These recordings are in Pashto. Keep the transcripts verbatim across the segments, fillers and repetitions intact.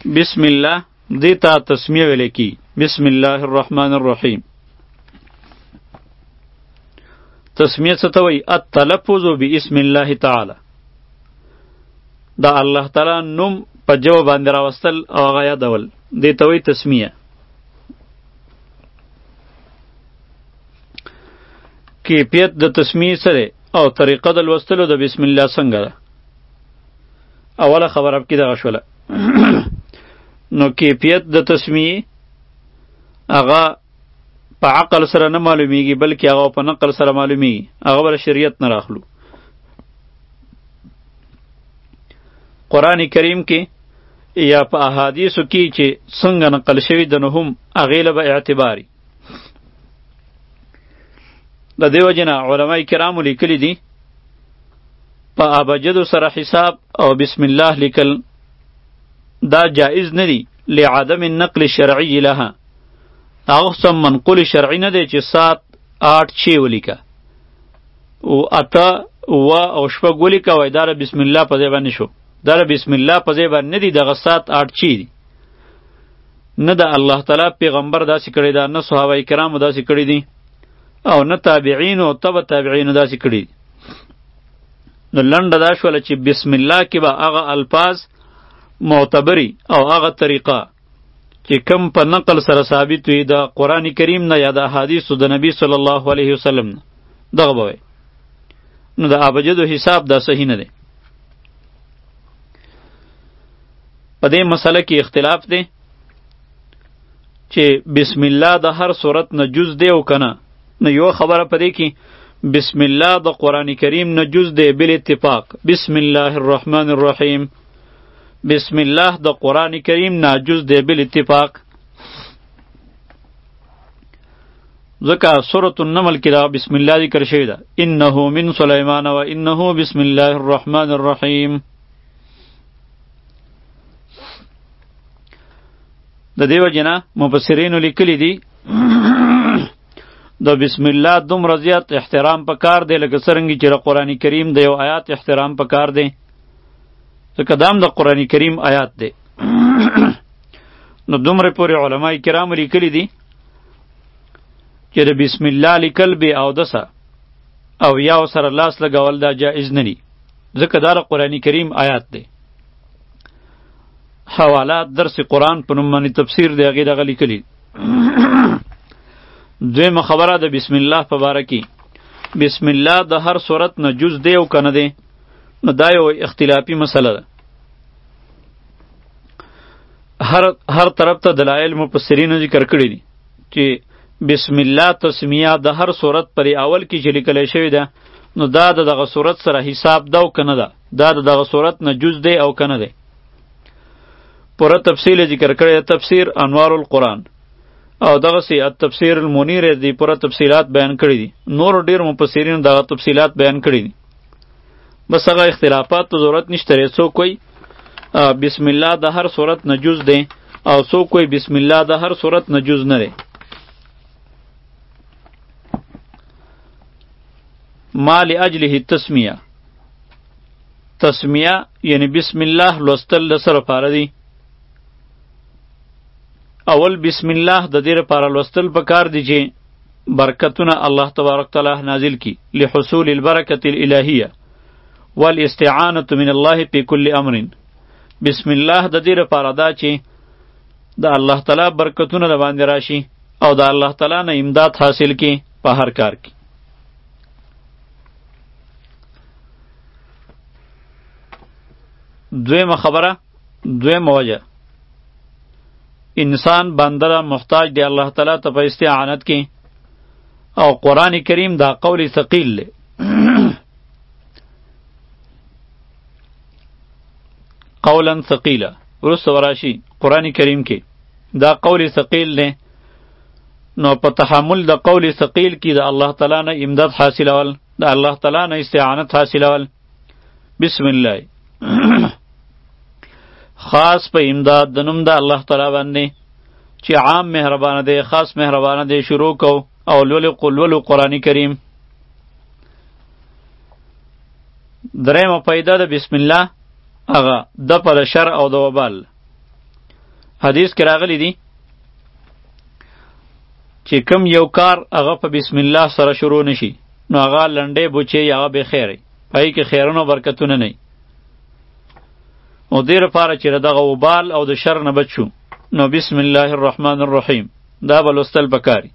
بسم الله دیتا تسمیه ویل کی. بسم الله الرحمن الرحیم. تسمیه څه ته وایي؟ التلفظ باسم الله تعالی، دا الله تعالی نوم په ژبه باندې راوستل او هغه یادول، دې ته وایي تسمیه. کیفیت د تسمیه سره او طریقه د لوستلو د بسم الله څنګه ده؟ اوله خبره کې دغه شوله. نو کیفیت د تسمیه هغه په عقل سره نه معلومیږي، بلکې هغه په نقل سره معلومیږي. هغه بل شریعت نه راخلو. قرآن کریم کې یا په احادیثو کې چې څنګه نقل شوي د نو هم هغې له به اعتباري. د دې وجې نه علما کرامو لیکلي دي په ابجدو سره حساب او بسم الله لیکل دا جائز نه دی لعدم النقل الشرعي لها. هغه سم منقول شرعي نه دی چې سات آټ چی ولیکه او اته اوه او شپږ ولیکه وایي دا بسم الله په ځای باندې شو. دا بسم الله په ځای باندې نه دی، دغه سات آټ چی دی. نه د الله تعالی پیغمبر داسې کړی دا، نه صحابه کرامو داسې کړی دي، او نه تابعین او تبع تابعین داسې کړي. نو لنډه دا شوله چې بسم الله کې به هغه الفاظ معتبری او هغه طریقه چې کم په نقل سره ثابت وي د قرآن کریم نه یا د احادیثو د نبی صلی الله علیه وسلم نه، دغه به وی. نو د ابجدو حساب دا صحیح نه دی. په دې مسله کې اختلاف دی چې بسم الله د هر صورت نه جز دی او کنه. نو یو خبره پدې کې بسم الله د قرآن کریم نه جز دی بل اتفاق. بسم الله الرحمن الرحیم، بسم الله د قرآن کریم نه جز دی بل اتفاق. ځکه سورة النمل کې دا بسم الله ذکر شوی ده، انه من سلیمان و انه بسم الله الرحمن الرحیم. د دې وجې نه مفسرینو لیکلي دي د بسم الله دومره زیات احترام پکار دی لکه څرنګه چې د قرآن کریم د یو آیات احترام پکار دی، ځکه دا هم د قرآن کریم آیات دی. نو دومره پورې علما کرام لیکلي دي چې د بسم الله لیکل بې اودسه او یا سره لاس لګول دا جایز نه دي، ځکه دا د قرآن کریم آیات دی. حوالات درس قرآن په نوم باندې تفسیر دی، هغې دغه لیکلي. دویمه خبره د بسم الله په باره کې، بسم الله د هر صورت نه جز دی او کنه دی، نو دا یو اختلافي مسله ده. هر هر طرف ته دلایل مفسرینو ذکر کړي دي چې بسم الله تسمیه د هر صورت پر اول کې چې لیکلی شوې ده، نو دا د دغه صورت سره حساب ده او کنه ده، دا د دغه صورت نه جز دی او کنه دی. پوره تفصیل ذکر کړی ده، تفسیر انوار القرآن او دغه سی التفسیر المنیر دی پوره تفصیلات بیان کړی دي. نور ډیر مفسرین دغه تفصیلات بیان کړی دي. بس هغه اختلافات ته ضرورت نشته. څوک کوئی بسم الله د هر صورت نه جز دی او څوک کوئی بسم الله د هر صورت نه جز نه دی. ما لاجله تسمیه، تسمیه یعنی بسم الله لوستل د سره پاره دی. اول بسم الله د دې لپاره لوستل پکار دی چې برکتونه الله تبارک تعالی نازل کی، لحصول البرکة الالهیه والاستعانة من الله في كل امر. بسم الله د دې لپاره دا چې د الله تعالی برکتونه د باندې راشي او د الله تعالی نه امداد حاصل کی په هر کار کې. دویمه خبره، دویمه وجه، انسان بنده محتاج دی الله تعالی ته په استعانت کې، او قرآن کریم دا قول ثقیل دی. قولا ثقیلا ورسته وراشي قرآن کریم کې دا قول ثقیل دی. نو په تحمل د قول ثقیل کې د الله تعالی نه امداد حاصلول، د الله تعالی نه استعانت حاصلول. بسم الله خاص په امداد د نوم د الله تعالی باندې چې عام مهربانه دی، خاص مهربانه دی شروع کو او لولو قلولو قرآن کریم. درېمه پیدا د بسم الله هغه د پر شر او د وبال حدیث کې راغلی دی چې کم یو کار هغه په بسم الله سره شروع نشي نو هغه لنډې بوچې هغه به خیری پای کې خیرونه برکتونه نه او دې لپاره چې دغه وبال او د شر نه بچو نو بسم الله الرحمن الرحیم دا به لوستل پکاري.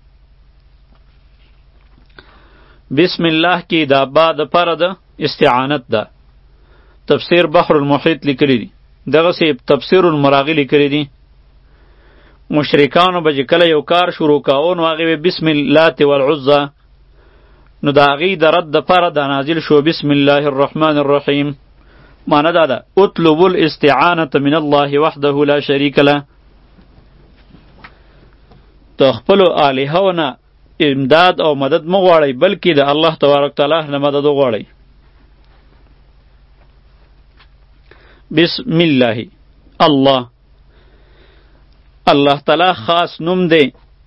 بسم الله کې دا با د پاره د استعانت ده. تفسیر بحر المحیط لیکلی دی دغه سی تفسیر المراغی لیکلی دی مشرکانو به کله یو کار شروع کاوه نو هغه بسم الله والعزى نو دا هغې د رد دپاره دا نازل شو بسم الله الرحمن الرحیم. معنی دا ده اطلبوا الاستعانة من الله وحده لا شریک له. د خپلو الهونه امداد او مدد مه غواړئ بلکې د الله تبارک تعالی نه مدد وغواړئ. بسم الله الله الله تعالی خاص نوم دی.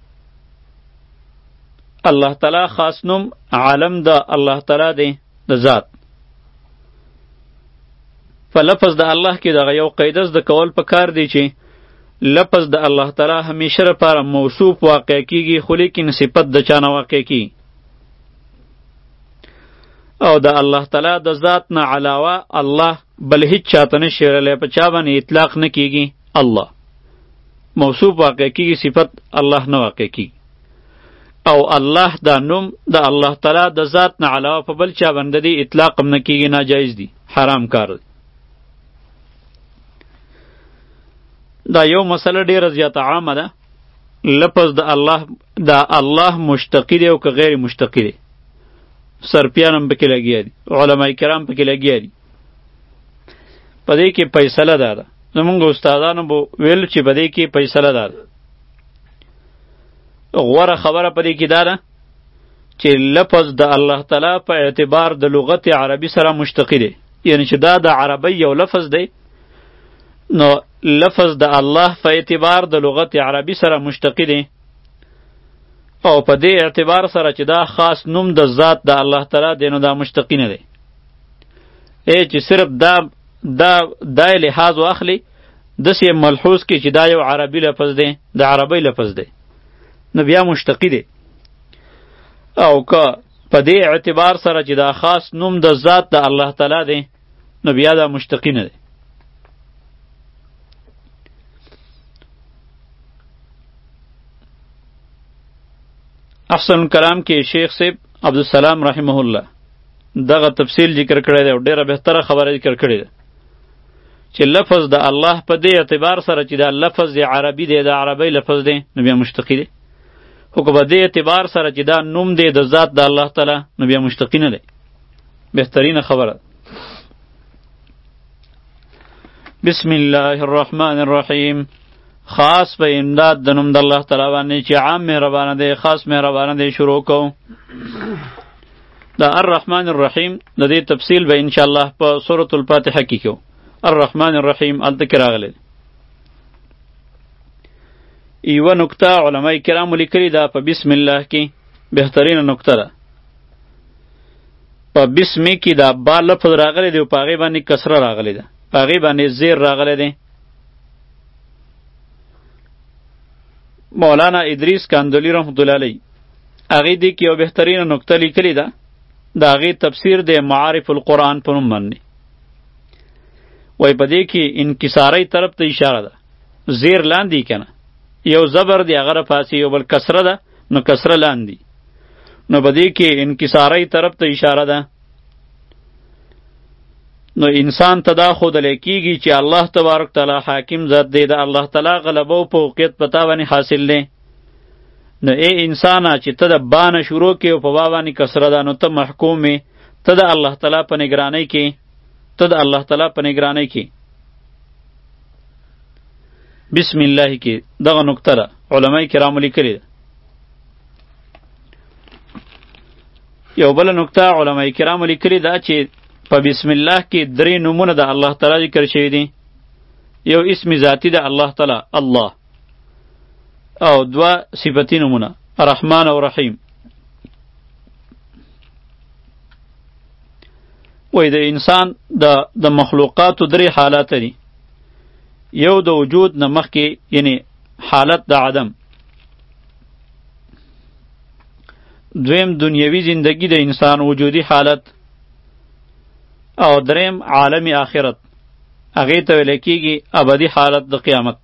الله تعالی خاص نوم عالم د الله تعالی دی د ذات. په لفظ د الله کې دغه یو قاعده زده کول پکار دی چې لفظ د الله تعالی همیشه لپاره موصوف واقع کیږي خو لیکن صفت د چا نه واقع کیږي او د الله تعالی د ذات نه علاوه الله بل هیڅ چاته نه شیرلی په چا باندې اطلاق نه کیږي. الله موصوف واقع کیږي صفت الله نه واقع کیږي او الله دا نوم د الله تعالی د ذات نه علاوه په بل چا باندې دی اطلاق هم نه کیږي ناجایز دی حرام کار دی. دا یو مسله ډیره زیاته عامه ده لفظ د الله دا الله مشتقی دی او که غیر مشتقی دی. سرپیان هم پکې لګیا دي علماء کرام پکې لګیا دي په دې کې فیصله دا ده زمونږ استادانو به ویل چې په دې کې فیصله دا ده غوره خبره په دې کې دا ده چې لفظ د الله تعالی په اعتبار د لغت عربي سره مشتقی دی یعنی چې دا د عربی یو لفظ دی نو لفظ د الله په اعتبار د لغت عربي سره مشتقی دی او په دې اعتبار سره چې دا خاص نوم د ذات د الله تعالی دی نو دا مشتقی نه دی. ای چې صرف دا دا دا لحاظ واخلي داسې ملحوظ کې چې دا یو عربي لفظ دی د عربی لفظ دی نو بیا مشتقی دی او که په دې اعتبار سره چې دا خاص نوم د ذات د الله تعالی دی نو بیا دا مشتقی نه دی. احسن الکلام کې شیخ صاحب عبدالسلام رحمه الله دغه تفصیل ذکر کړی دی او ډیره بهتره خبره ذکر کړې ده چې لفظ د الله په دې اعتبار سره چې دا لفظ د عربي دی د عربی لفظ دی نو بیا مشتقی دی خو که په دې اعتبار سره چې دا نوم دی د ذات د الله تعالی نو بیا مشتقی نه دی. بهترینه خبره بسم الله الرحمن الرحیم خاص په امداد د نوم د الله تعالی باندې چې عام مهربانه دی خاص مهربانه دی شروع کوو. دا الرحمن الرحیم د دې تفصیل به ان شاء الله په سورۃ الفاتحه کې کوو. الرحمن الرحیم الته کې راغلی یوه نکته علماء کرامو لیکلي ده په بسم الله کې بهترینه نکته ده په بسم کې دا با لفظ راغلی دی او په هغې باندې کسره راغلی ده په هغې باندې زیر راغلی دی. مولانا ادریس کاندولی رحمت الله علیه هغې دې کې یو بهترینه نکته لیکلې ده د هغې تفسیر د معارف القرآن په نوم باندې وایي په دې کې انکسارۍ طرف ته اشاره ده زیر لاندې که نه یو زبر دی هغه راپاسې یو بل کسره ده نو کسره لاندې نو په دې کې انکسارۍ طرف ته اشاره ده نو انسان ته دا ښودلی کېږي چې الله تبارک تعالی حاکم ذات دی د الله تعالی غلبه او فوقیت په تا باندې حاصل دی نو ای انسانه چې ته د با نه شروع کې او په با باندې کسره ده نو ته محکوم یې ته د الله تعالی په نګرانۍ کې ته د الله تعالی په نګرانۍ کې بسم الله کې دغه نکته ده علماء کرامو لیکلې ده. یو بله نکته علماء کرامو لیکلې ده چې په بسم الله کې درې نومونه د الله تعالی ذکر شوي دي. یو اسم ذاتی ده الله تعالی الله او دوه صفتی نومونه رحمان او رحیم. وای د انسان د د مخلوقاتو درې حالات دي یو د وجود نه مخکې یعنی حالت د عدم، دویم دنیوي زندگی د انسان وجودی حالت، او دریم عالم آخرت هغې ته ویل کېږي ابدي حالت د قیامت.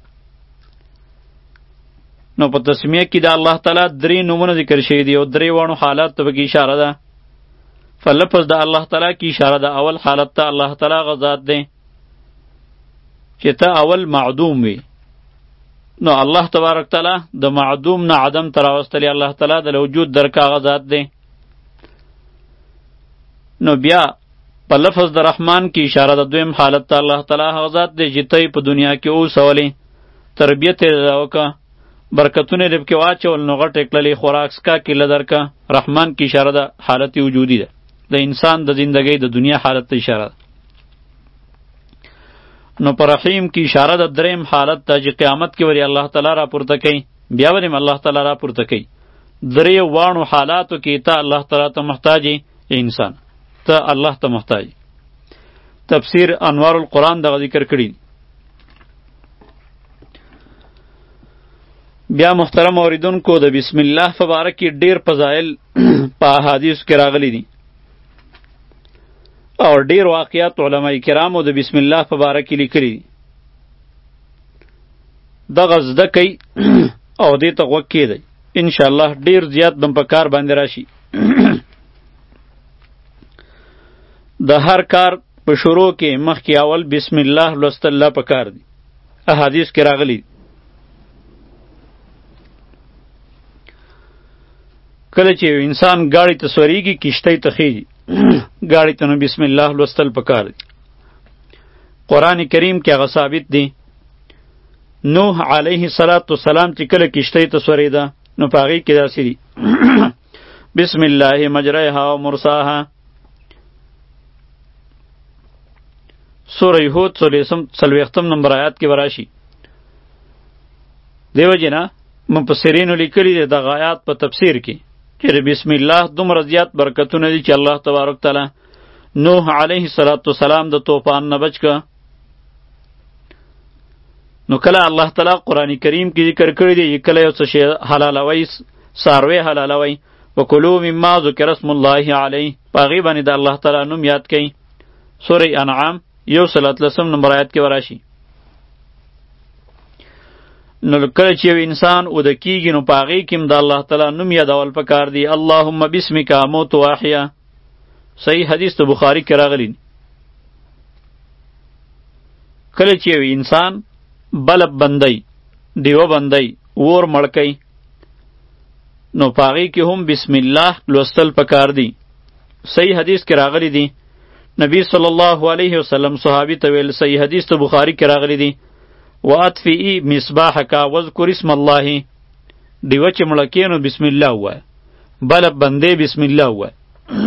نو په تسمیه کې د الله تعالی درې نومونه ذکر شوي دي او درې واړو حالات ته پکې اشاره ده. فلفظ د الله تعالی کې اشاره ده اول حالت ته. الله تعالی هغه ذات دی چې ته اول معدوم وي، نو الله تبارک تعالی د معدوم نه عدم ته راوستلی الله تعالی د وجود درکه هغه ذات دی. نو بیا په لفظ د رحمان کې اشاره د دویم حالت ته. الله تعالی هغه ذات دی چې ته په دنیا کې اوسولې، تربیت یې وکړه، برکتونه یې پکې واچول، نو غټې کړلې، خوراک څښاک یې له درکه. رحمان کې اشاره ده حالت وجودي ده، د انسان د زندګۍ د دنیا حالت ته اشاره ده. نو پر رحیم کې اشاره ده دریم حالت ته چې قیامت کې وری الله تعالی را پورته کوي، بیا وریم الله تعالی را پورته کوي. درې واړو حالاتو کې ته الله تعالی ته محتاج انسان، ته الله ته محتاج. تفسیر انوار القرآن دغه ذکر کړي. بیا محترم اوریدونکو د بسم الله فبارک کې ډیر فضایل په احادیث کې راغلي دي او ډیر واقعات علماء کرامو د بسم الله فبارک کې لیکلي دي. دغه زده کوي او دې ته غوږ کېدی، انشاءالله ډیر زیات بم په کار باندې راشي. د هر کار په شروع کې مخکې اول بسم الله لوستل الله په کار دي. احادیث کې راغلي کله چې انسان گاڑی ته سوریږي کشتی ته خیږي گاڑی ته نو بسم الله لوستل په کار دي. قرآن کریم کې هغه ثابت دی. نوح علیه السلام چې کله کشتی ته سوریده نو په هغې کې داسې دي بسم الله مجریها و مرساها. سوره هود څلوېښتم نمبر آیات کې به راشي. دیو جنا مفسرینو لیکلي دي دغه آیات په تفسیر کې چې بسم الله دومره زیات برکتونه دي چې الله تبارک تعالی نوح علیه السلام د طوفان نه بچ که. نو کله الله تعالی قرآن کریم کې ذکر کړی دی کله یو څه شی حلالوي، څاروی حلالوي، وکلوا مما ذکر اسم الله علیه، په هغې باندې د الله تعالی نوم یاد کوي. سوره انعام یو سل اتلسم نمبر آیات کې وراشي. نو کله چې یو انسان اوده کیږي نو په هغې کې هم د الله تعالی نوم یادول پکار دی. اللهم بسمک اموت و احیا، صحیح حدیث د بخاري کې راغلی. کله چې یو انسان بلب بندی، دیوه بندی، اور مړکی، نو په هغې کې هم بسم الله لوستل پکار دی. صحیح حدیث کې راغلی دی. نبی صلی الله علیه وسلم صحابی ته ویل، صحیح حدیث ته بخاری کې راغلی دی، واطفئ مصباحک واذکر اسم الله. دیوه چې مړه کې نو بسم الله ووایه، بلب بندې بسم الله ووایه.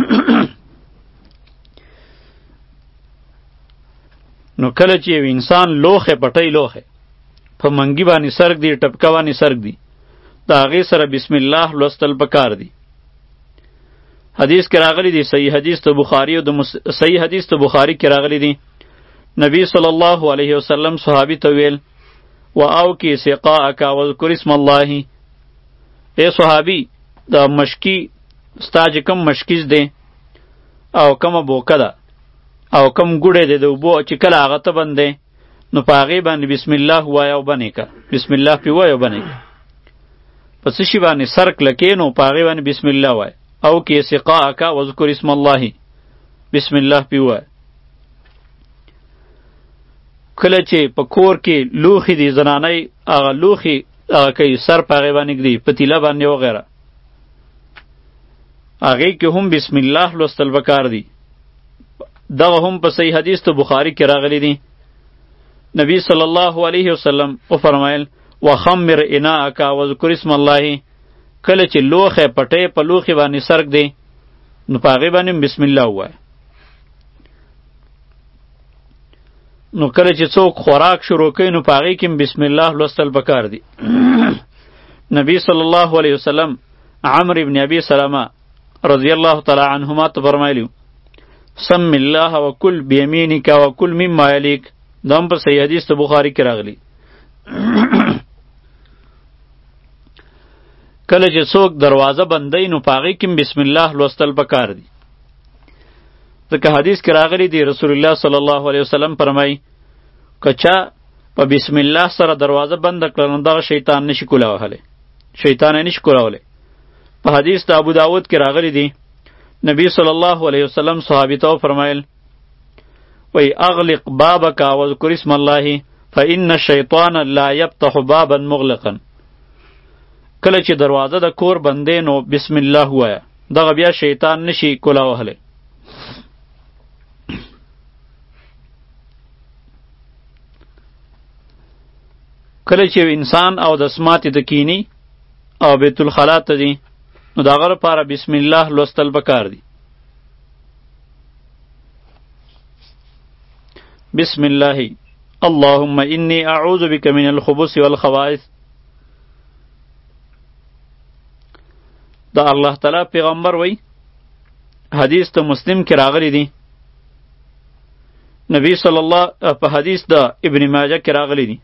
نو کله چې یو انسان لوښه پټۍ لوښه په منګي باندې سرک دی، ټپکه باندې سرک دی، د هغې سره بسم الله لوستل پکار دی. حدیث کې راغلی دی، صحیح حدیث ته بخاری او د مس... صحیح حدیث ته بخاری کې راغلی دی. نبی صلی الله علیه وسلم صحابي ته ویل، و او کی سقاءک واذکر اسم الله. اے صحابي د مشکی ستا چې کم مشکیز دی او کمه بوکه ده او کم ګوډی دی د اوبو چې کله هغه ته بندی نو په هغې باندې بسم الله ووایه او بنې که، بسم الله پې ووایه او بنې که. په څه شي باندې سر کلکې نو په هغې باندې بسم الله وایه. او کی سقاءک واذکر اسم الله، بسم الله پې ووایه. کله چې په کور کې لوښي دي زنانۍ هغه لوښي هغه کوي سر په هغې باندې ږدي، پتیله باندې وغیره، هغې کې هم بسم الله لوستل پکار دي. دغه هم په صحیح حدیث ته بخاري کې راغلی دی. نبی صلی الله علیه وسلم وفرمایل، وخمر اناءک واذکر اسم الله. کله چې لوښی پټۍ په لوښي باندې سرک دی نو په هغې باندې بسم الله ووایه. نو کله چې څوک خوراک شروع کوي نو په هغې کې بسم الله لوستل پکار دي. نبی صلی الله علیه وسلم عمرو بن ابي سلمه رضی الله تعالی عنهما ته فرمایلی، سم الله وکل بیمینک وکل مما یلیک. دا هم په صحیح حدیث د بخاري کې راغلی. کله چې څوک دروازه بندوي نو په هغې کې بسم الله لوستل پکار دي. ځکه حدیث کې راغلی دی رسول الله صلی الله علیه وسلم فرمایي که چا په بسم الله سره دروازه بنده کړه نو دغه شیطان نشي کولاوهلی، شیطان یې نشي کولاولی. په حدیث د ابو داود کې راغلی دی نبی صلی الله علیه وسلم صحابي ته فرمایل وی اغلق بابک واذکر اسم الله فإن الشیطان لا یفتح بابا مغلقا. کله چې دروازه د کور بندې نو بسم الله ووایه، دغه بیا شیطان نشي کولاوهلی. کله چې انسان او د سماتې ته کینی او بیت الخلا ته دی نو د هغه لپاره بسم الله لوستل پکار دی. بسم الله اللهم انی اعوذ بک من الخبث والخبائث. دا الله تعالی پیغمبر وی حدیث ته مسلم کې راغلی دی. نبی صلی الله په حدیث د ابن ماجه کې راغلی دی.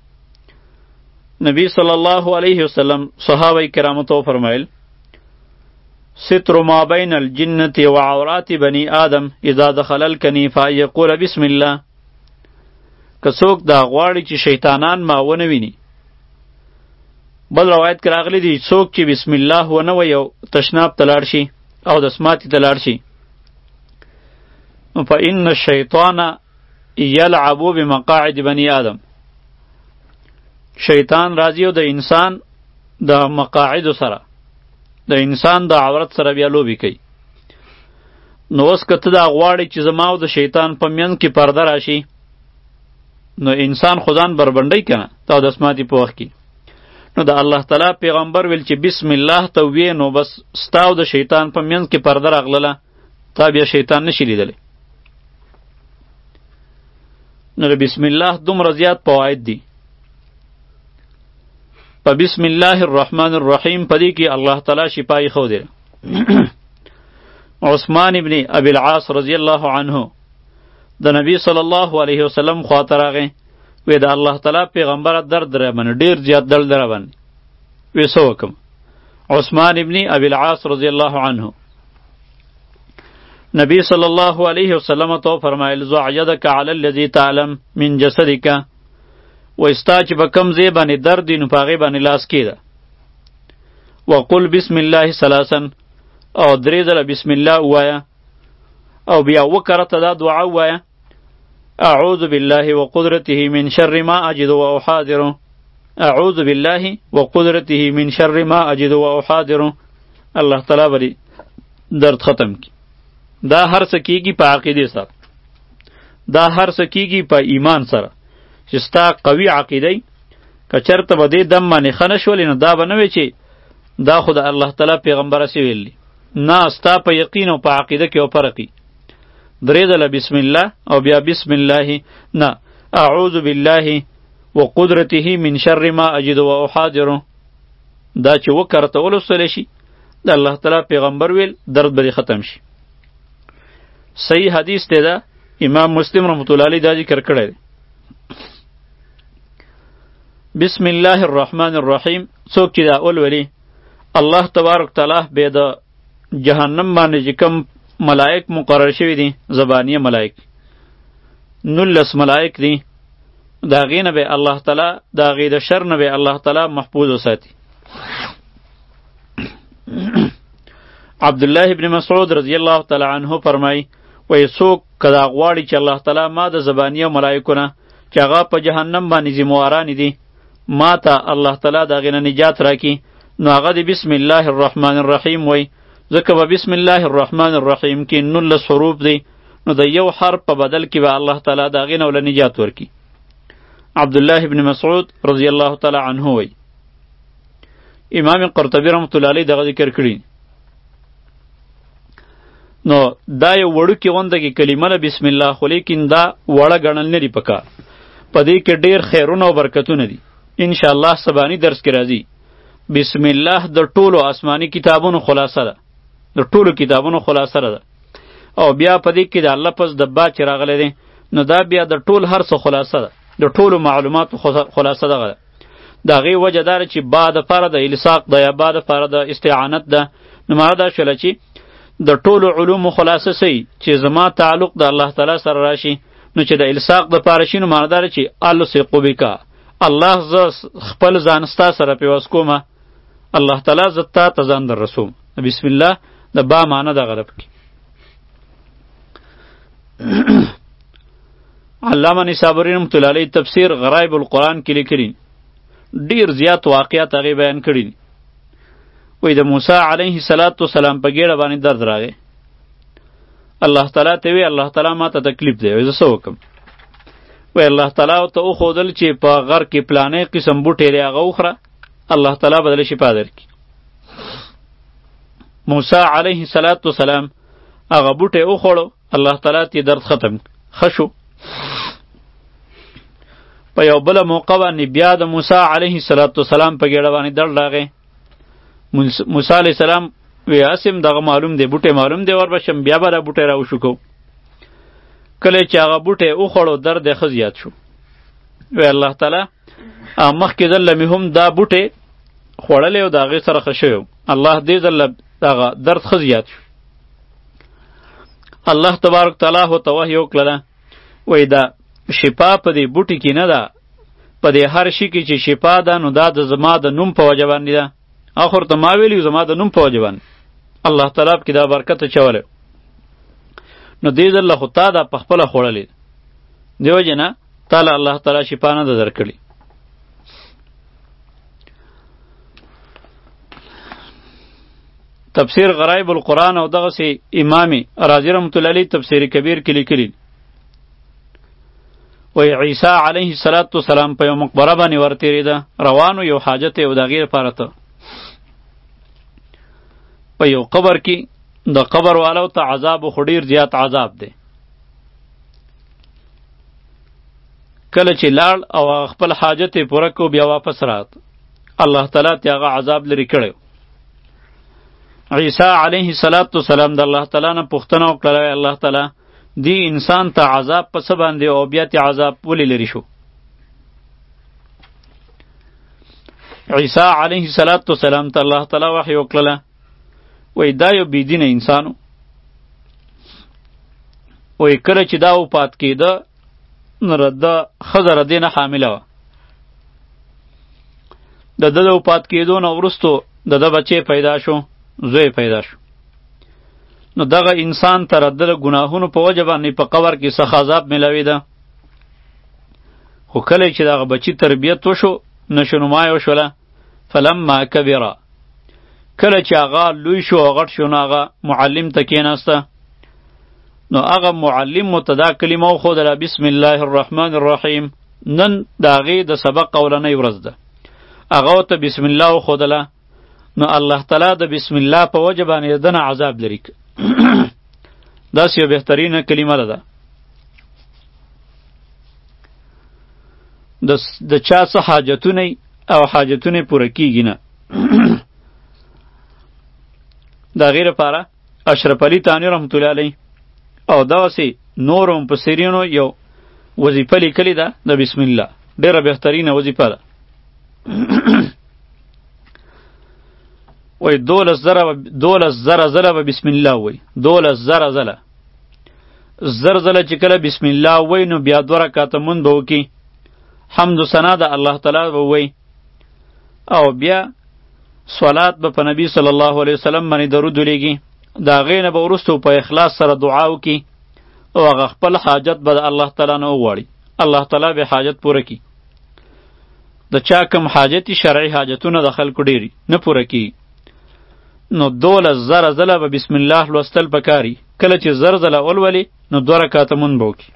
نبی صلی الله علیه وسلم صحابه کرامو ته فرمایل ستر ما بین الجنة و عورات بنی آدم اذا دخل الکنیفه یقول بسم الله. که څوک دا غواړي چې شیطانان ما ونه ویني. بل روایت کې راغلی دی څوک چې بسم الله ونه وایي او تشناب ته لاړ شي او د سماتې ته لاړ شي فإن الشیطان یلعب بمقاعد بنی آدم. شیطان راځي او د انسان د مقاعدو سره د انسان د عورت سره بیا لوبې کوي. نو اوس که ته دا غواړې چې زما او د شیطان په منځ کې پرده راشي نو انسان خدان بربنډی کنه تا د اسماتي په وخت کې. نو د الله تعالی پیغمبر ویل چې بسم الله ته وې نو بس ستا او د شیطان په منځ کې پرده راغله، تا بیا شیطان نشي لیدلی. نو بسم الله دومره زیات فواید دي. په بسم الله الرحمن الرحیم پدې کې الله تعالی شفای خو دی. عثمان ابن ابي العاص رضی الله عنه د نبی صلی الله علیه وسلم خواته راغی وی د الله تعالی پیغمبر درد در باندې ډیر زیات دل در باندې وی څه وکم. عثمان ابن ابي العاص رضی الله عنه نبی صلی الله علیه وسلم ته فرمایل ضع یدک علی الذی تعلم من جسدک و استا چې په کم ځای باندې درد دی نو په هغې باندې لاس کېږده. وقل بسم الله ثلاثا او درې ځله بسم الله ووایه او بیا وکرته دا دعا ووایه اعوذ بالله وقدرته من شر ما اجد و احاذر. اعوذ بالله وقدرته من شر ما اجد و احاذر. الله تعالی بری درد ختم کی. دا هر څه کیږي په عقیدې سره، دا هر څه کیږي په ایمان سره چې ستا قوي عقیده ای. که چېرته به دې دم باندې ښه نه شولې نو دا به نه وی چې دا خو د الله تعالی پیغمبر هسې ویلي. نه، ستا په یقین او په عقیده کې او فرق وي. درې ځله بسم الله او بیا بسم الله نه اعوذ بالله وقدرته من شر ما اجد و احاذر. دا چې وکرته ولوستلی شي د الله تعالی پیغمبر ویل درد به ختم شي. صحیح حدیث دی دا امام مسلم رحمت الله علیه دا ذکر کړی دی. بسم الله الرحمن الرحیم څوک چې دا اولولي الله تبارک تعالی به د جهنم باندې چې کوم ملائک مقرر شوي دي زبانیه ملائک نولس ملائک دي د هغې نه به الله تعالی د هغې د شر نه به الله تعالی محفوظ وساتي. عبدالله ابن مسعود رضی الله تعالی عنه فرمایي وایي څوک که دا غواړي چې الله تعالی ما د زبانیه ملائکو نه چې هغه په جهنم باندې ذمواران دي ما ته الله تعالی د هغې نه نجات راکړي نو هغه د بسم الله الرحمن الرحیم وایي. ځکه به بسم الله الرحمن الرحیم کې نولس حروف دی نو د یو حرف په بدل کې به الله تعالی د هغې نه وله نجات ورکړي. عبدالله ابن مسعود رضی الله تعالی عنه وایي. امام قرطبي رحمت الله علیه دغه ذکر کړي. نو دا یو وړوکې غونده کې کلمه ده بسم الله، خو لیکن دا وړه ګڼل نه دي پکار. په دې کې ډېر خیرونه او برکتونه دي. انشاءالله سبانی درس کې راځي. بسم الله د ټولو آسمانی کتابونو خلاصه ده، د ټولو کتابونو خلاصه ده. او بیا په دې کې د لفظ د با چې راغلی دی نو دا بیا د ټول هر څه خلاصه ده، د ټولو معلوماتو خلاصه دغه ده. د هغې وجه دا ده چې با دپاره د الصاق ده یا با دپاره د استعانت ده. نو معنا دا شوله چې د ټولو علومو خلاصه سی چې زما تعلق د الله تعالی سره راشي. نو چې د الصاق دپاره شي نو معنا دا ده چې الصقو بکا، الله زه خپل ځان ستا سره پیوس کومه، الله تعالی زه تا ته ځان در رسوم. بسم الله د با معنا دغه ده پکې. علامه نصابری رحمت الله علیه تفسیر غرایب القرآن کې لیکلي ډیر زیات واقعات هغې بیان کړي دي. وایي د موسی علیه السلام په ګېډه باندې درد راغی. الله تعالی ته وی الله تعالی ما ته تکلیف دی، زه څه وکړم؟ وایي الله تعالی ورته وښودل چې په غر کې پلانې قسم بوټی دی هغه وخوره، الله تعالی به دله شفا درکړي. موسی علیه السلام هغه بوټی وخوړو، الله تعالی ته درد ختم ښه شو. په یو بله موقع باندې بیا د موسی علیه السلام په ګېډه باندې درد راغی. موسی علیه السلام وی اسم دغه معلوم دی، بوټی معلوم دی، ور بشم بیا به دا بوټی راوشوکو. کله چې هغه بوټی وخوړو درد یې ښه زیات شو. وی الله تعالی مخکې ځله مې هم دا بوټی خوړلی او د هغې سره ښه شوی، الله دې ځله دغه درد ښه زیات شو. الله تبارک تعالی ورته وحی وکړله، وی دا شفا په دې بوټي کې نه ده، په دې هر شي کې چې شفا ده نو دا د زما د نوم په وجه باندې ده. اخر ته ما ویلي زما د نوم په وجه باندې الله تعالی پکې دا برکت اچولی، نو دې ځله خو تا دا په خپله خوړلې، دې وجې نه تا له الله تعالی شفا نه ده درکړې. تفسیر غرایب القرآن او دغسې امام رازی رحمت الله علیه تفسیر کبیر کې لیکلي وی عیسی علیه السلام په یو مقبره باندې ورتېرېده، روانو یو حاجت یې و د هغې لپاره ته په یو قبر کې د قبر والو ته عذاب خو ډېر زیات عذاب دی. کله چې لاړ او خپل حاجت یې پوره کړو بیا واپس رات، الله تعالی ته هغه عذاب لرې کړی. عیسی علیه السلام د الله تعالی نه پوښتنه وکړه، الله تعالی دی انسان ته عذاب په څه باندې او بیا ته عذاب ولې لرې شو؟ عیسی علیه السلام ته الله تعالی وحی وکړله، وی دا یو بېدینه انسانو، وی کله چې دا وفات کېده نو د ښځه د دې نه حامله وه. د ده د وفات کېدو نه وروستو د ده بچی پیدا شو، زوی پیدا شو. نو دغه انسان ته د ده ګناهونو په وجه باندې په قبر کې سخت عذاب میلاوېده. خو کله چې دغه بچي تربیت وشو نشونمای وشوله، فلما کبره، کله چې هغه لوی شو او غټ شو نو هغه معلم ته کېناسته، نو هغه معلم مو ته دا کلمه وښودله بسم الله الرحمن الرحیم. نن د هغې د سبق اولنۍ ورځ ده، هغه ورته بسم الله وښودله، نو الله تعالی د بسم الله په وجه باندې د ده نه عذاب لري. داسې یو بهترینه کلمه ده ده. د چا څه حاجتونه او حاجتونه پوره کیږي نه. د هغې لپاره اشرف علي تاني رحمت الله علیه او دغسې نورو مفسرینو یو وظیفه لیکلې ده د بسم الله، ډېره بهترینه وظیفه ده. وی دولس زره دولس زره زله به بسم الله وی، دولس زره زله زر زله چې کله بسم الله وی نو بیا دوه رکعاته مونځ به وکړي، حمد و ثنا د الله تعالی به وی، او بیا صلات به په نبی صلی الله علیه وسلم باندې درود ولیږي. د هغې نه به وروسته په اخلاص سره دعا وکړي او هغه خپل حاجت به د الله تعالی نه وغواړي، الله تعالی به حاجت پوره کړي. د چا کم حاجتي شرعي حاجتونه د خلکو ډېري نه پوره کړي، نو دولس زره زله به بسم الله لوستل پکاري. کله چې زر زله ولولي نو دوه رکعاته مونځ به وکړي.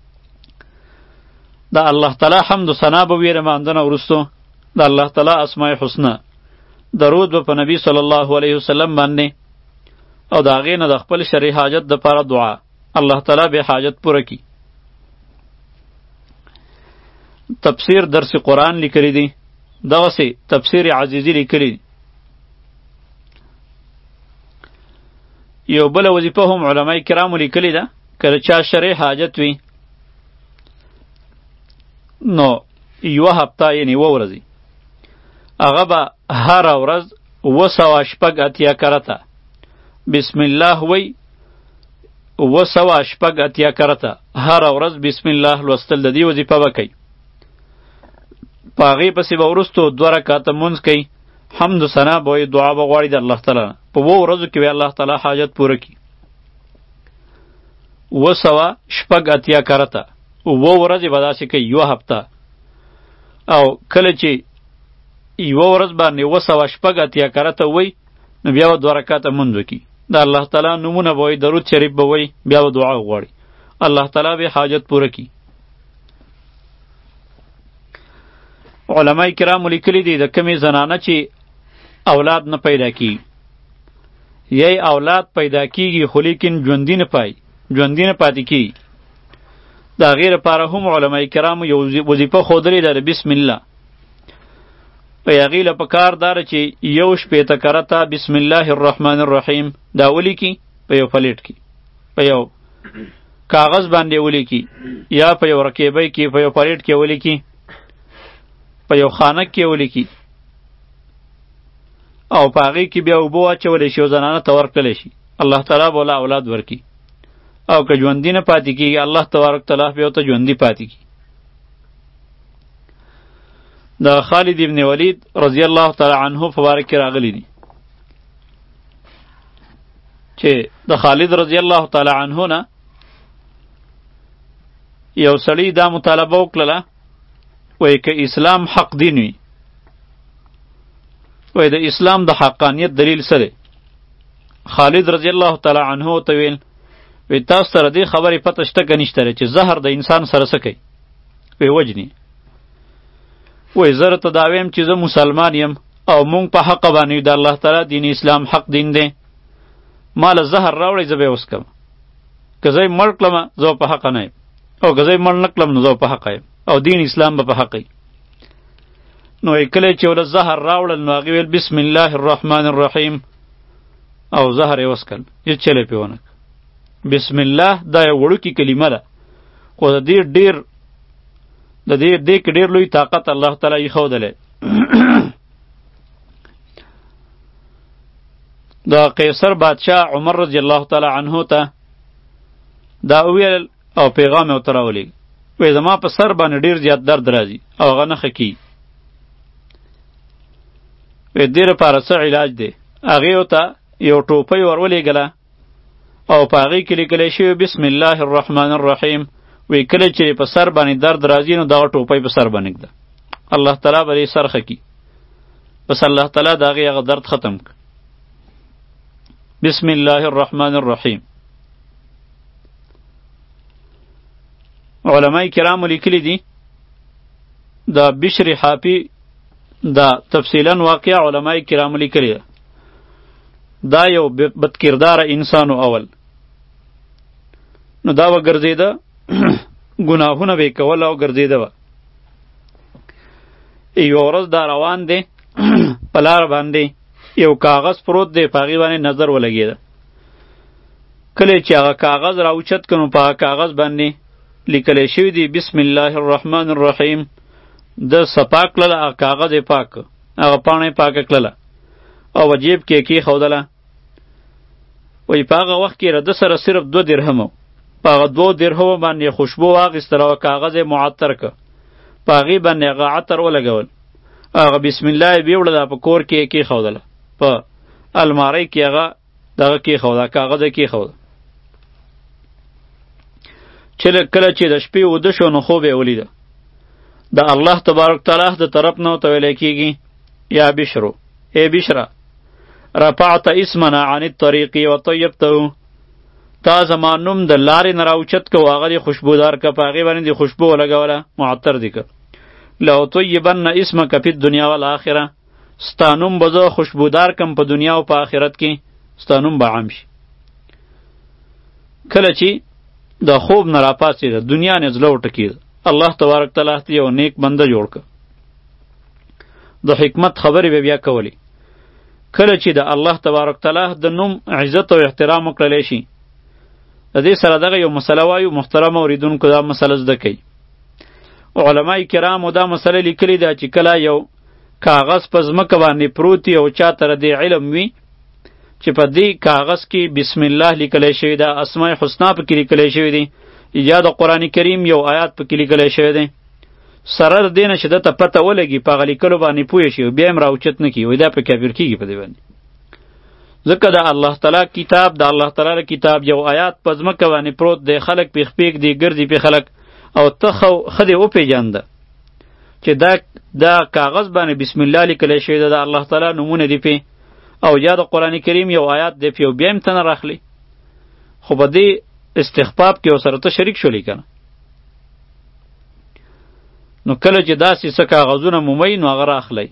د الله تعالی حمد و ثنا به وي لمانځه نه وروستو، د الله تعالی اسماء حسنه، درود به په نبی صلی الله علیه وسلم باندې، او د هغې نه د خپل شرعي حاجت دپاره دعا، الله تعالی به حاجت پوره کړي. تفسیر درس قرآن لیکلی دی، دغسې تفسیر عزیزی لیکلی دی. یو بله وظیفه هم علماء کرامو لیکلی ده، کله چا شرعي حاجت وي نو یوه هفته یعنی اوه ورځې هغه به هره ورځ اوه سوه شپږ اتیا کرته بسم الله وی اوه سوه شپږ اتیا کرته هره ورځ بسم الله لوستل د دې وظیفه به کوي. په هغې پسې به وروستو دوه رکعته مونځ کوي، حمد و ثنا به وایي، دعا به غواړي د الله تعالی نه. په اووه ورځو کې به الله تعالی حاجت پوره کړي. اوه سوه شپږ اتیا کرته اووه ورځې به داسې کوي، یوه هفته. او کله چې یوه ورځ باندې اوه سوه شپږ اتیا کرته ووایي نو بیا به دوه رکعته مونځ وکړي. د الله تعالی نومونه به وایي، درود شریف به وایي، بیا به دعا وغواړي، الله تعالی به حاجت پوره کړي. علماء کرام لیکلی دي د کمې زنانه چې اولاد نه پیدا کیږي، یی اولاد پیدا کیږي خو لیکن ژوندي نه پای ژوندي نه پاتې کیږي، د هغې لپاره هم علماء کرامو یو وظیفه ښودلې ده د بسم الله. په هغې له پکار داره چې یو شپېته کرته بسم الله الرحمن الرحیم دا ولیکي په یو پلیټ کې، په یو کاغذ باندې ولیکي، یا په یو رکیبۍ کې په یو پلیټ کې ولیکي، په یو خانک کې ولیکي، او په هغې کې بیا اوبه واچولی شي او زنانه ته ورکړلی شي، الله تعالی به وله اولاد ورکړي. او که ژوندي نه پاتې کېږي الله تبارک تعالی بیا ورته ژوندي پاتې کړي. د خالد ابن ولید رضی الله تعالی عنه په باره کې راغلی دي چې د خالد رضی الله تعالی عنه نه یو سړي دا مطالبه وکړله، وایي که اسلام حق دین وي، وایي د اسلام د حقانیت دلیل څه دی؟ خالد رضی الله تعالی عنه ورته ویل، وی تاسو سره دې خبرې پته شته که نشته چې زهر د انسان سره څه کوي؟ وی وجني. وی زه درته دا ویم چې زه مسلمان یم او مونږ په حقه باندې د الله تعالی دین اسلام حق دین دی، ما له زهر راوړئ زه به یې وڅکم، که زه یې مړ کړمه زه په حقه نه یم، او که زه یې مړ نه کړم نو زه په حقه یم، او دین اسلام به په حقه وي. نو کله چې ول زهر راوړل نو هغې ویل بسم الله الرحمن الرحیم او زهر یې وڅکل، هېڅ چلی پې ونه کړ. بسم الله دا یو وړوکې کلمه ده، خو د دې ډېر د دې دې کې ډېر لوی طاقت الله تعالی ایښودلی. د قیصر بادشاه عمر رضی الله تعالی عنه ته دا وویل او پیغام یې ورته راولېږه، وایي زما په سر باندې ډېر زیات درد راځي او هغه نه ښه کېږي، وایي دې لپاره څه علاج دی؟ هغې ورته یو ټوپۍ ورولېږله او په هغې کې لیکلی شوي بسم الله الرحمن الرحیم. وی کله چې په سر باندې درد راځي نو دغه ټوپۍ په سر باندې ږده، الله تعالی به دې سر ښه کړي، بس الله تعالی د هغې هغه درد ختم کړ. بسم الله الرحمن الرحیم. علماء کرامو لیکلی دي د بشر حافي دا تفصیلا واقع علماء کرامو لیکلی ده، دا یو بدکردار انسانو اول، نو دا وګرځېده ګناهونه به یې کول او ګرځېده به. یوه ورځ دا روان دی په لار باندې یو کاغذ پروت دی، په هغې باندې نظر ولګېده. کله چې هغه کاغذ راوچت کړ نو په هغه کاغذ باندې لیکلی شوي دي بسم الله الرحمن الرحیم. د صفا کړله هغه کاغذ یې پاک کړ، هغه پاڼه یې پاکه کړله او په جیب کې یې کېښودله. وایي په هغه وخت کې د سره صرف دوه درهمه، په هغه دوو درهمو باندې خوشبو واخیستله او کاغذ یې معطر که، په هغې باندې هغه عطر ولګول، هغه بسم الله یې بیوړله، په کور کې یې کېښودله، په المارۍ کې هغه دغه کېښوده، کاغذ یې کېښوده. چې کله چې د شپې وده شو نو خوب یې ولیده، د الله تبارک تعالی د طرف نه ورته ویلی کېږي یا بشرو، ای بشره رفعت اسمنا عن الطریق وطیبته، تا زما نوم د لارې نه راوچت که او هغه دې خوشبودار که، په هغې باندې دې خوشبو ولګوله، معطر دې که. لاطیبن اسمک فی الدنیا والآخره، ستا نوم به زه خوشبودار کم په دنیا او په آخرت کې، ستا نوم به عام شي. کله چې د خوب نه راپاڅېده، دنیا نه زړه وټکېده، الله تبارک تعالی ته یو نیک بنده جوړ که، د حکمت خبرې به بیا کولی. کله چې د الله تبارک تعالی د نوم عزت او احترام وکړلی شي، د دې سره دغه یو مسله وایو، محترم اوریدونکو دا مسله زده کوي. علماء کرامو دا مسله لیکلی ده چې کله یو کاغذ په ځمکه باندې پروت وي او چا ته د علم وي چې په دې کاغذ کې بسم الله لیکلی شوی ده، اسماء حسنا پکې لیکلی شوی دي، یا د قرآن کریم یو آیات پکې لیکلی شوی دی، سره د دې نه چې ده ته پته ولګي په هغه لیکلو باندې پوه شي بیا هم راوچت نه کړي، وایي دا په کافر کېږي په دې باندې. ځکه د الله تعالی کتاب د الله تعالی کتاب یو آیات په ځمکه باندې پروت دی، خلک پې خپېږ دی ګرځي پې خلک، او ته ښه دې وپېژانده چې دا دا کاغذ باندې بسم الله لیکلی شوی ده، د الله تعالی نومونه دي پې، او یا د قرآن کریم یو آیات دی پې، او بیا هم ته نه راخلي، خو په دې استخفاف کې ورسره ته شریک شولی که نه. نو کله چې داسې څه کاغذونه مومئ نو هغه راخلی.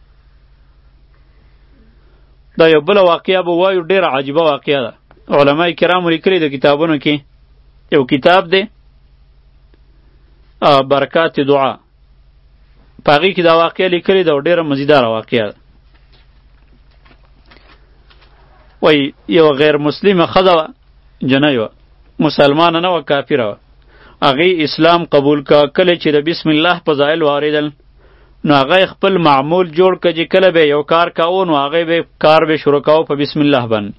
دا یو بله واقعه به وایو، ډېره عجیبه واقعه ده، علما کرامو لیکلي د کتابونو کې. یو کتاب دی برکات دعا، په هغې کې دا واقعه لیکلې ده او ډېره مزیداره واقعه ده. وایي یو غیر مسلمه ښځه وه، جنۍ وه، مسلمانه نه وه، کافره وه. هغې اسلام قبول که. کله چې د بسم الله په ځایل واورېدل نو هغه خپل معمول جوړ که چې کله به یو کار کاوه نو هغه به کار به شروع کاوه په بسم الله باندې.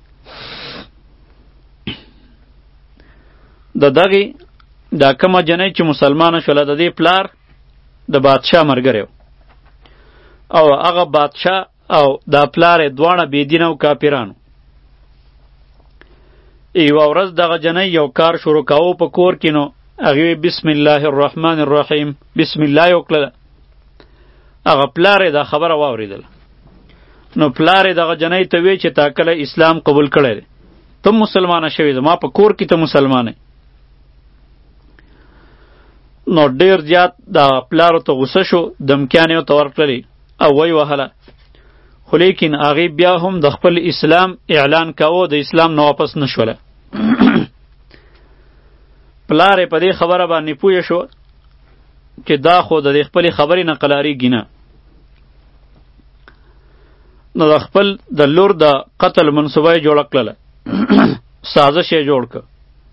د دغې دا کومه جنۍ چې مسلمانه شوله د دې پلار د بادشاه ملګری و، او هغه بادشاه او دا پلار یې دواړه بېدینه او کافرانو. یوه ورځ دغه جنۍ یو کار شروع کاوه په کور کې، نو هغې بسم الله الرحمن الرحیم بسم الله یې وکړله. هغه پلار یې دا خبره واورېدله، نو پلار یې دغه جنۍ ته وی چې تا کله اسلام قبول کړی دی، ته مسلمانه شوې ده، ما په کور کې ته مسلمانه. نو ډېر زیات دا پلارو ته غوسه شو، دمکیان یې ورته ورکړلې او وی وهله، خو لیکن هغې بیا هم د خپل اسلام اعلان کاوه، د اسلام نه واپس نه شوله. پلار یې په دې خبره باندې پوه شو چې دا خو د دې خپلې خبرې نه قلاریږي نه. نو د خپل د لور د قتل منصوبه یې جوړه کړله، سازش یې جوړ کړ.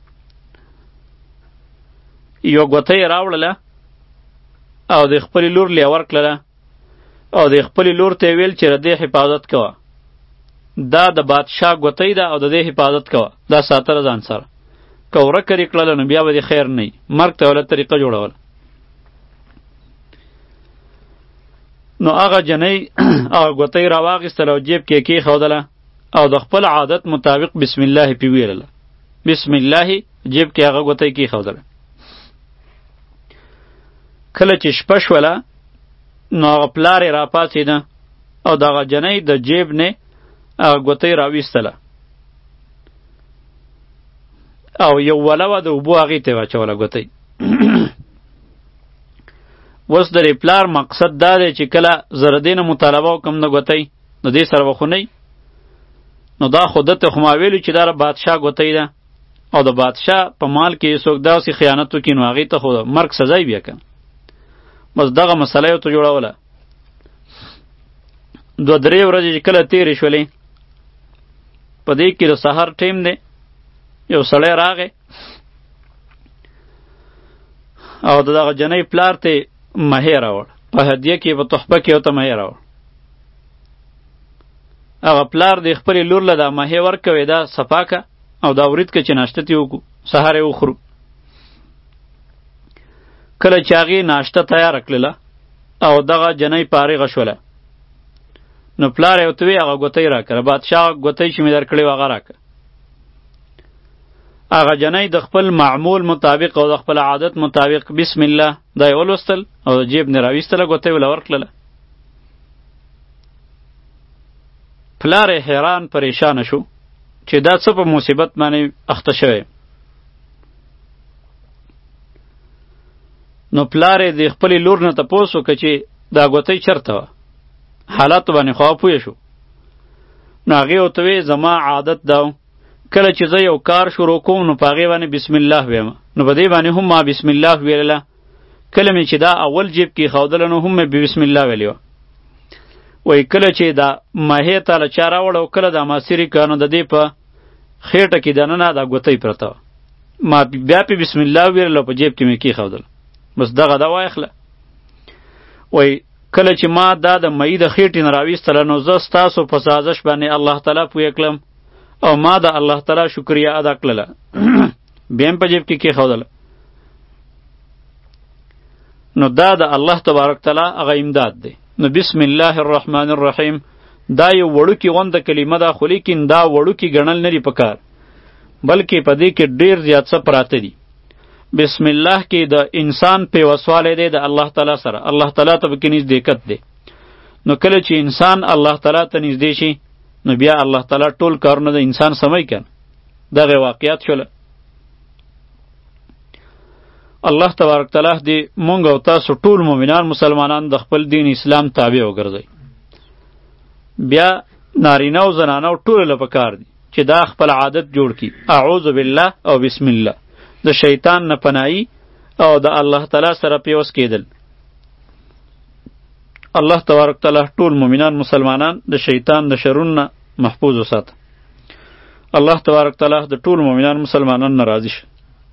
یو ګوته یې راوړله او د خپلې لور له یې ورکړله، او د خپلې لور ته یې ویل چې د دې حفاظت کوه، دا د بادشاه ګوتې ده او د دې حفاظت کوه، دا ساتله ځان سره، که ورکه دې کړله نو بیا به دې خیر نه وي، مرګ ته وله طریقه جوړوله. نو هغه جنۍ هغه ګوتې راواخیستله او جیب کې یې کېښودله او د خپل عادت مطابق بسم الله پې ویلله، بسم الله جیب کې هغه ګوتې کېښودله. کله چې شپه شوله نو هغه پلار یې راپاڅېده او دغه جنۍ د جیب نه هغه ګوتې راویستله او یو وله وه د اوبو هغې ته یې واچوله ګوتې. اوس د دې پلار مقصد دا دی چې کله زه د دې نه مطالبه وکړم د ګوتې نو دې سره به خو نه نو دا خو ده ته خو ما ویلو چې دا د بادشاه ګوتې ده، او د بادشاه په مال کې څوک داسې خیانت وکړي نو هغې ته خو مرګ سزا یې بیا که. بس دغه مسله یې ورته جوړوله. دوه درې ورځې چې کله تېرې شولې، په دې کې د سهار ټیم دی، یو سړی راغی او د دغه جنۍ پلار ته مهی راوړ، په هدیه کې په تحفه کې ورته مهی راوړ. هغه پلار د خپلې لور له دا مهی ورکوې دا صفا که او دا ورید که چې ناشته ترې وکړو، سهار یې وخورو. کله چې هغې ناشته تیاره کړله او دغه جنۍ فارغه شوله نو پلار یې ورته وی هغه ګوتې راکړه، بادشاه ګوتې چې مې درکړې وه هغه راکړه. هغه جنۍ د خپل معمول مطابق او د خپل عادت مطابق بسم الله دا یې ولوستل او د جیب نه راویستله، ګوتې وله ورکړله. پلار یې حیران پریشانه شو چې دا څه په مصیبت باندې اخته شوی. نو پلار یې د خپلې لور نه تپوس وکړه چې دا ګوتې چېرته وه، حالاتو باندې خو پوه شو. نو هغې ورته وی زما عادت دا کله چې زه یو کار شروع کوم نو په هغې باندې بسم الله ویم، نو په دې باندې هم ما بسم الله ویلله. کله مې چې دا اول جیب کې ایښودله نو هم مې بسم الله ویلې وه. وایي کله چې دا ماهی تاله چا راوړه او کله دا ما سیرې که نو د دې په خېټه کې دننه دا ګوتې پرته وه، ما بیا پې بسم الله ویلله او په جیب کې مې کېښودله. بس دغه دا وایخله. وای کله چې ما دا د مئی د خېټې نه راویستله نو زه ستاسو په سازش باندې الله تعالی پوه کړم او ما د الله تعالی شکریه ادا کړله بیا هم په جیب کې کېښودله. نو دا د الله تبارک تعالی هغه امداد دی. نو بسم الله الرحمن الرحیم دا یو وړوکې غونده کلمه ده، خو لیکن دا وړوکې ګڼل نه دي پکار، بلکې په دې کې ډېر زیات څه پراته دي. بسم الله کې د انسان پیوسوالی دی د الله تعالی سره، الله تعالی ته پکې نزدېکت دی. نو کله چې انسان الله تعالی ته نږدې شي نو بیا الله تعالی ټول کارونه د انسان سموي کنه. دغه واقعیت شوله. الله تبارک تعالی دې مونږ او تاسو ټول مؤمنان مسلمانان د خپل دین اسلام تابع وګرځئ. بیا نارینه او زنانه ټول له پکار دي چې دا خپل عادت جوړ کړي اعوذ بالله او بسم الله، د شیطان نه پناهي او د الله تعالی سره پیوس کېدل. الله تبارک تعالی ټول مؤمنان مسلمانان د شیطان د شرونو نه محفوظ وساته. الله تبارک تعالی د ټول مؤمنان مسلمانان نه راضي شه.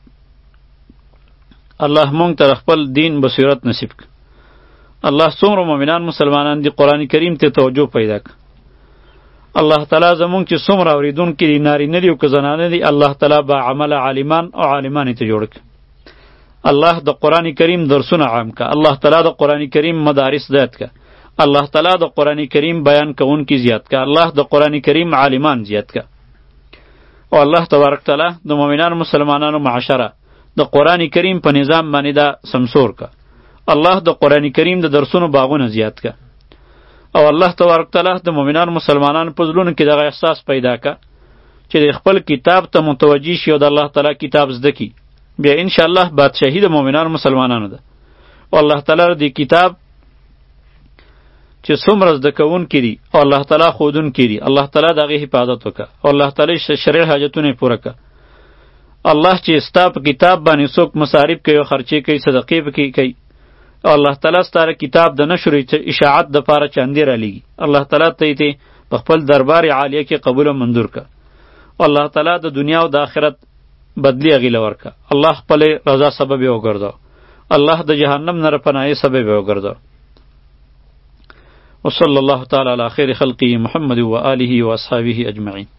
الله مونږ ته خپل دین بصیرت نصیب کړه. الله څومره مؤمنان مسلمانان دی قرآن کریم ته توجه پیدا کړه. الله تعالی زمونږ چې څومره اورېدونکي دي نارینه دي او که زنانه دي الله تعالی با عمله عالمان او عالمانې ته جوړ کړه. الله د قرآن کریم درسونه عام کړه. الله تعالی د قرآن کریم مدارس زیات کړه. الله تعالی د قرآن کریم بیان کوونکي زیات کړه. الله د قرآن کریم عالمان زیات کړه. او الله تبارک تعالی د مؤمنانو مسلمانانو معاشره د قرآن کریم په نظام باندې دا سمسور کړه. الله د قرآن کریم د درسونو باغونه زیات کړه. او الله تبارک تعالی د مؤمنانو مسلمانانو په زړونو کې دغه احساس پیدا کړه چې د خپل کتاب ته متوجه شي او د الله تعالی کتاب زده کړي. بیا ان شاء الله بادشاهي د مؤمنانو مسلمانانو ده. او الله تعالی د کتاب چې څومره زده کوونکي دي او الله تعالی ښودونکي دي الله تعالی د هغې حفاظت وکړه او الله تعالی شرعي حاجتونه یې پوره کړه. الله چې ستا په کتاب باندې څوک مصارف کوي او خرچې کوي صدقې پکې کوي او الله تعالی ستاره کتاب د نشر اشاعت دپاره چاندې رالیږي الله تعالی ته یې په خپل دربار عالیه کې قبول او منظور کړه. الله تعالی د دنیا او د آخرت بدلی هغې له ورکړه. الله خپلې رضا سبب یې وګرځاو. الله د جهنم نه پناهۍ سبب یې وګرځاو. وصلی الله تعالی علی خیر خلقه محمد و آله و اصحابه اجمعین.